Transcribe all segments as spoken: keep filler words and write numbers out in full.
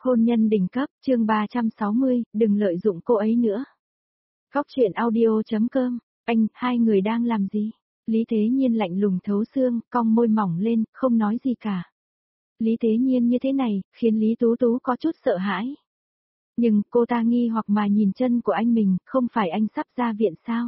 Hôn nhân đỉnh cấp, chương ba trăm sáu mươi, đừng lợi dụng cô ấy nữa. Góc truyện audio.com, anh, hai người đang làm gì? Lý Thế Nhiên lạnh lùng thấu xương, cong môi mỏng lên, không nói gì cả. Lý Thế Nhiên như thế này, khiến Lý Tú Tú có chút sợ hãi. Nhưng, cô ta nghi hoặc mà nhìn chân của anh mình, không phải anh sắp ra viện sao?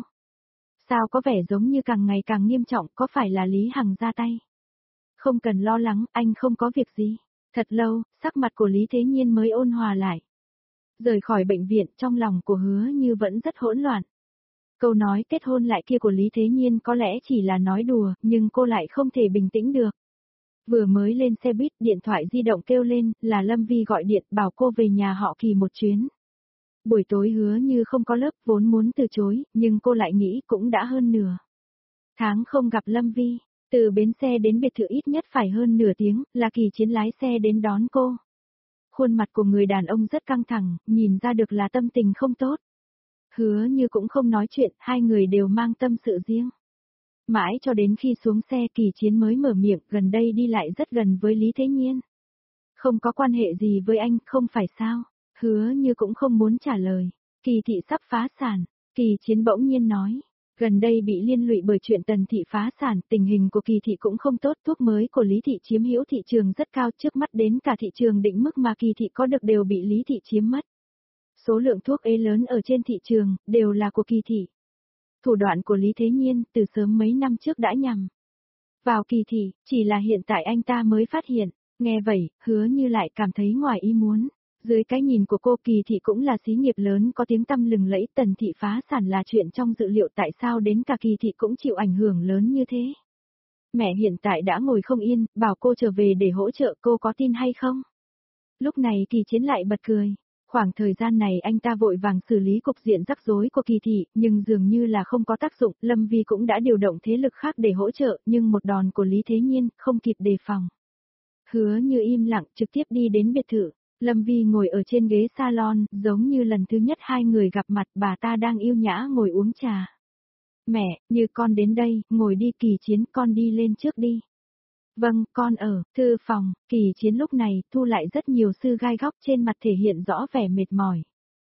Sao có vẻ giống như càng ngày càng nghiêm trọng, có phải là Lý Hằng ra tay? Không cần lo lắng, anh không có việc gì. Thật lâu, sắc mặt của Lý Thế Nhiên mới ôn hòa lại. Rời khỏi bệnh viện, trong lòng của Hứa Như vẫn rất hỗn loạn. Câu nói kết hôn lại kia của Lý Thế Nhiên có lẽ chỉ là nói đùa, nhưng cô lại không thể bình tĩnh được. Vừa mới lên xe buýt, điện thoại di động kêu lên, là Lâm Vi gọi điện bảo cô về nhà họ Kỳ một chuyến. Buổi tối Hứa Như không có lớp, vốn muốn từ chối, nhưng cô lại nghĩ cũng đã hơn nửa tháng không gặp Lâm Vi. Từ bến xe đến biệt thự ít nhất phải hơn nửa tiếng, là Kỳ Chiến lái xe đến đón cô. Khuôn mặt của người đàn ông rất căng thẳng, nhìn ra được là tâm tình không tốt. Hứa Như cũng không nói chuyện, hai người đều mang tâm sự riêng. Mãi cho đến khi xuống xe Kỳ Chiến mới mở miệng, gần đây đi lại rất gần với Lý Thế Nhiên. Không có quan hệ gì với anh, không phải sao? Hứa Như cũng không muốn trả lời. Kỳ thị sắp phá sản, Kỳ Chiến bỗng nhiên nói. Gần đây bị liên lụy bởi chuyện Tần thị phá sản, tình hình của Kỳ thị cũng không tốt, thuốc mới của Lý thị chiếm hữu thị trường rất cao, trước mắt đến cả thị trường định mức mà Kỳ thị có được đều bị Lý thị chiếm mất. Số lượng thuốc ế lớn ở trên thị trường, đều là của Kỳ thị. Thủ đoạn của Lý Thế Nhiên, từ sớm mấy năm trước đã nhằm vào Kỳ thị, chỉ là hiện tại anh ta mới phát hiện. Nghe vậy, Hứa Như lại cảm thấy ngoài ý muốn. Dưới cái nhìn của cô, Kỳ thị cũng là xí nghiệp lớn có tiếng tăm lừng lẫy, Tần thị phá sản là chuyện trong dự liệu, tại sao đến cả Kỳ thị cũng chịu ảnh hưởng lớn như thế. Mẹ hiện tại đã ngồi không yên, bảo cô trở về để hỗ trợ, cô có tin hay không? Lúc này Kỳ Chiến lại bật cười. Khoảng thời gian này anh ta vội vàng xử lý cục diện rắc rối của Kỳ thị, nhưng dường như là không có tác dụng, Lâm Vi cũng đã điều động thế lực khác để hỗ trợ, nhưng một đòn của Lý Thế Nhiên, không kịp đề phòng. Hứa Như im lặng, trực tiếp đi đến biệt thự. Lâm Vi ngồi ở trên ghế salon, giống như lần thứ nhất hai người gặp mặt, bà ta đang yêu nhã ngồi uống trà. Mẹ, Như con đến đây, ngồi đi. Kỳ Chiến, con đi lên trước đi. Vâng, con ở thư phòng. Kỳ Chiến lúc này thu lại rất nhiều sư gai góc, trên mặt thể hiện rõ vẻ mệt mỏi.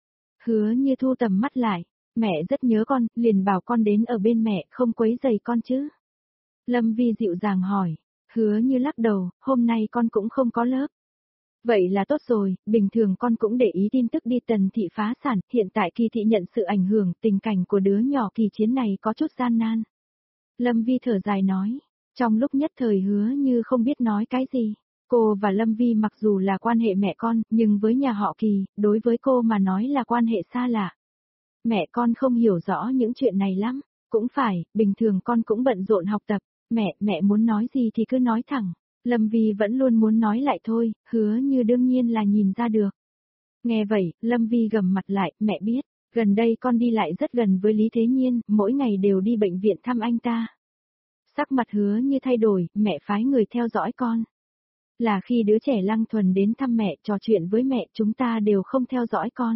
Hứa Như thu tầm mắt lại. Mẹ rất nhớ con, liền bảo con đến ở bên mẹ, không quấy rầy con chứ. Lâm Vi dịu dàng hỏi. Hứa Như lắc đầu, hôm nay con cũng không có lớp. Vậy là tốt rồi, bình thường con cũng để ý tin tức đi. Tần thị phá sản, hiện tại Kỳ thị nhận sự ảnh hưởng, tình cảnh của đứa nhỏ Kỳ Chiến này có chút gian nan. Lâm Vi thở dài nói, trong lúc nhất thời Hứa Như không biết nói cái gì. Cô và Lâm Vi mặc dù là quan hệ mẹ con, nhưng với nhà họ Kỳ, đối với cô mà nói là quan hệ xa lạ. Mẹ con không hiểu rõ những chuyện này lắm, cũng phải, bình thường con cũng bận rộn học tập. Mẹ, mẹ muốn nói gì thì cứ nói thẳng. Lâm Vi vẫn luôn muốn nói lại thôi, Hứa Như đương nhiên là nhìn ra được. Nghe vậy, Lâm Vi gầm mặt lại, mẹ biết, gần đây con đi lại rất gần với Lý Thế Nhiên, mỗi ngày đều đi bệnh viện thăm anh ta. Sắc mặt Hứa Như thay đổi, mẹ phái người theo dõi con. Là khi đứa trẻ Lăng Thuần đến thăm mẹ, trò chuyện với mẹ, chúng ta đều không theo dõi con.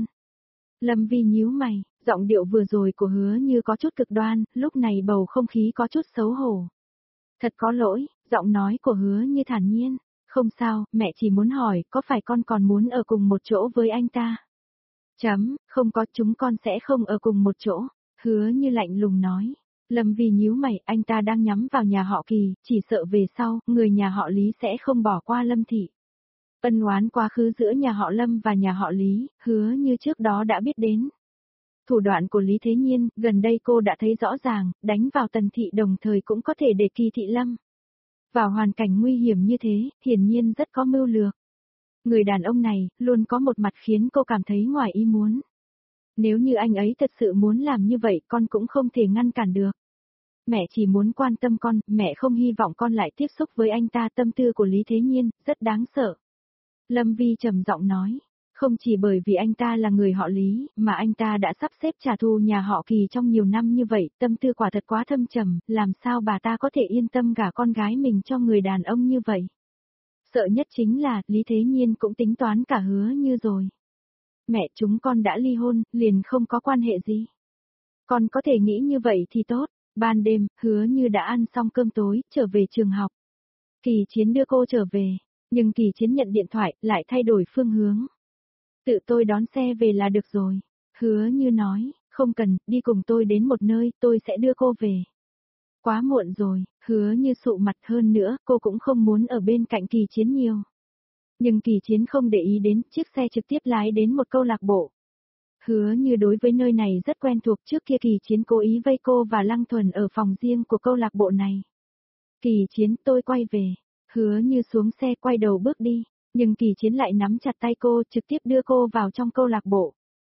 Lâm Vi nhíu mày, giọng điệu vừa rồi của Hứa Như có chút cực đoan, lúc này bầu không khí có chút xấu hổ. Thật có lỗi, giọng nói của Hứa Như thản nhiên. Không sao, mẹ chỉ muốn hỏi, có phải con còn muốn ở cùng một chỗ với anh ta? Chấm, không có, chúng con sẽ không ở cùng một chỗ. Hứa Như lạnh lùng nói. Lâm Vi nhíu mày, anh ta đang nhắm vào nhà họ Kỳ, chỉ sợ về sau, người nhà họ Lý sẽ không bỏ qua Lâm thị. Ân oán quá khứ giữa nhà họ Lâm và nhà họ Lý, Hứa Như trước đó đã biết đến. Thủ đoạn của Lý Thế Nhiên, gần đây cô đã thấy rõ ràng, đánh vào Tần thị đồng thời cũng có thể để Kỳ thị Lâm vào hoàn cảnh nguy hiểm như thế, hiển nhiên rất có mưu lược. Người đàn ông này, luôn có một mặt khiến cô cảm thấy ngoài ý muốn. Nếu như anh ấy thật sự muốn làm như vậy, con cũng không thể ngăn cản được. Mẹ chỉ muốn quan tâm con, mẹ không hy vọng con lại tiếp xúc với anh ta. Tâm tư của Lý Thế Nhiên, rất đáng sợ. Lâm Vi trầm giọng nói. Không chỉ bởi vì anh ta là người họ Lý, mà anh ta đã sắp xếp trả thù nhà họ Kỳ trong nhiều năm như vậy, tâm tư quả thật quá thâm trầm, làm sao bà ta có thể yên tâm gả con gái mình cho người đàn ông như vậy. Sợ nhất chính là, Lý Thế Nhiên cũng tính toán cả Hứa Như rồi. Mẹ, chúng con đã ly hôn, liền không có quan hệ gì. Con có thể nghĩ như vậy thì tốt. Ban đêm, Hứa Như đã ăn xong cơm tối, trở về trường học. Kỳ Chiến đưa cô trở về, nhưng Kỳ Chiến nhận điện thoại, lại thay đổi phương hướng. Tự tôi đón xe về là được rồi. Hứa Như nói, không cần, đi cùng tôi đến một nơi, tôi sẽ đưa cô về. Quá muộn rồi, Hứa Như sụ mặt, hơn nữa, cô cũng không muốn ở bên cạnh Kỳ Chiến nhiều. Nhưng Kỳ Chiến không để ý đến, chiếc xe trực tiếp lái đến một câu lạc bộ. Hứa Như đối với nơi này rất quen thuộc, trước kia Kỳ Chiến cố ý vây cô và Lăng Thuần ở phòng riêng của câu lạc bộ này. Kỳ Chiến, tôi quay về. Hứa Như xuống xe quay đầu bước đi, nhưng Kỳ Chiến lại nắm chặt tay cô, trực tiếp đưa cô vào trong câu lạc bộ.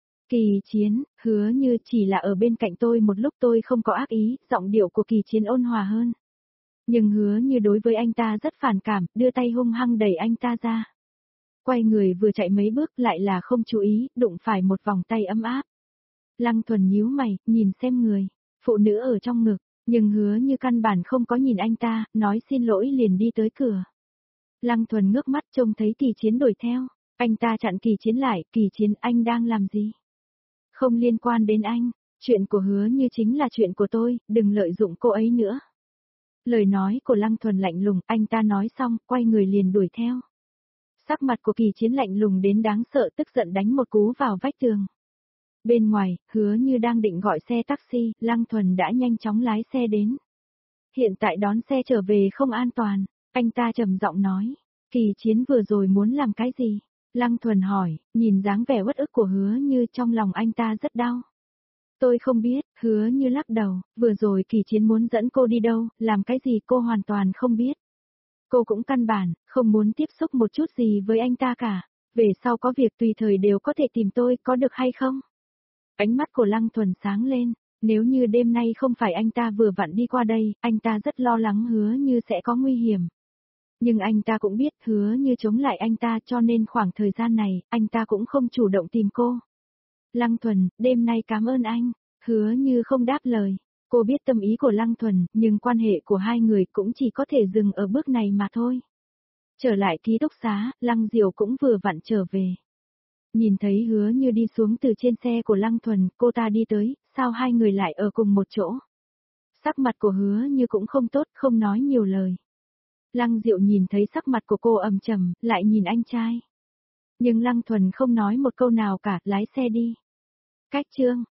Kỳ Chiến, Hứa Như, chỉ là ở bên cạnh tôi một lúc, tôi không có ác ý, giọng điệu của Kỳ Chiến ôn hòa hơn. Nhưng Hứa Như đối với anh ta rất phản cảm, đưa tay hung hăng đẩy anh ta ra. Quay người vừa chạy mấy bước lại là không chú ý, đụng phải một vòng tay ấm áp. Lăng Thuần nhíu mày, nhìn xem người, phụ nữ ở trong ngực, nhưng Hứa Như căn bản không có nhìn anh ta, nói xin lỗi liền đi tới cửa. Lăng Thuần ngước mắt trông thấy Kỳ Chiến đuổi theo, anh ta chặn Kỳ Chiến lại, Kỳ Chiến, anh đang làm gì? Không liên quan đến anh, chuyện của Hứa Như chính là chuyện của tôi, đừng lợi dụng cô ấy nữa. Lời nói của Lăng Thuần lạnh lùng, anh ta nói xong, quay người liền đuổi theo. Sắc mặt của Kỳ Chiến lạnh lùng đến đáng sợ, tức giận đánh một cú vào vách tường. Bên ngoài, Hứa Như đang định gọi xe taxi, Lăng Thuần đã nhanh chóng lái xe đến. Hiện tại đón xe trở về không an toàn, anh ta trầm giọng nói. Kỳ Chiến vừa rồi muốn làm cái gì? Lăng Thuần hỏi, nhìn dáng vẻ uất ức của Hứa Như, trong lòng anh ta rất đau. Tôi không biết, Hứa Như lắc đầu, vừa rồi Kỳ Chiến muốn dẫn cô đi đâu, làm cái gì cô hoàn toàn không biết. Cô cũng căn bản, không muốn tiếp xúc một chút gì với anh ta cả. Về sau có việc tùy thời đều có thể tìm tôi, có được hay không? Ánh mắt của Lăng Thuần sáng lên, nếu như đêm nay không phải anh ta vừa vặn đi qua đây, anh ta rất lo lắng Hứa Như sẽ có nguy hiểm. Nhưng anh ta cũng biết Hứa Như chống lại anh ta, cho nên khoảng thời gian này, anh ta cũng không chủ động tìm cô. Lăng Thuần, đêm nay cảm ơn anh. Hứa Như không đáp lời. Cô biết tâm ý của Lăng Thuần, nhưng quan hệ của hai người cũng chỉ có thể dừng ở bước này mà thôi. Trở lại ký túc xá, Lăng Diệu cũng vừa vặn trở về. Nhìn thấy Hứa Như đi xuống từ trên xe của Lăng Thuần, cô ta đi tới, sao hai người lại ở cùng một chỗ? Sắc mặt của Hứa Như cũng không tốt, không nói nhiều lời. Lăng Diệu nhìn thấy sắc mặt của cô ầm trầm, lại nhìn anh trai. Nhưng Lăng Thuần không nói một câu nào cả, lái xe đi. Cách chương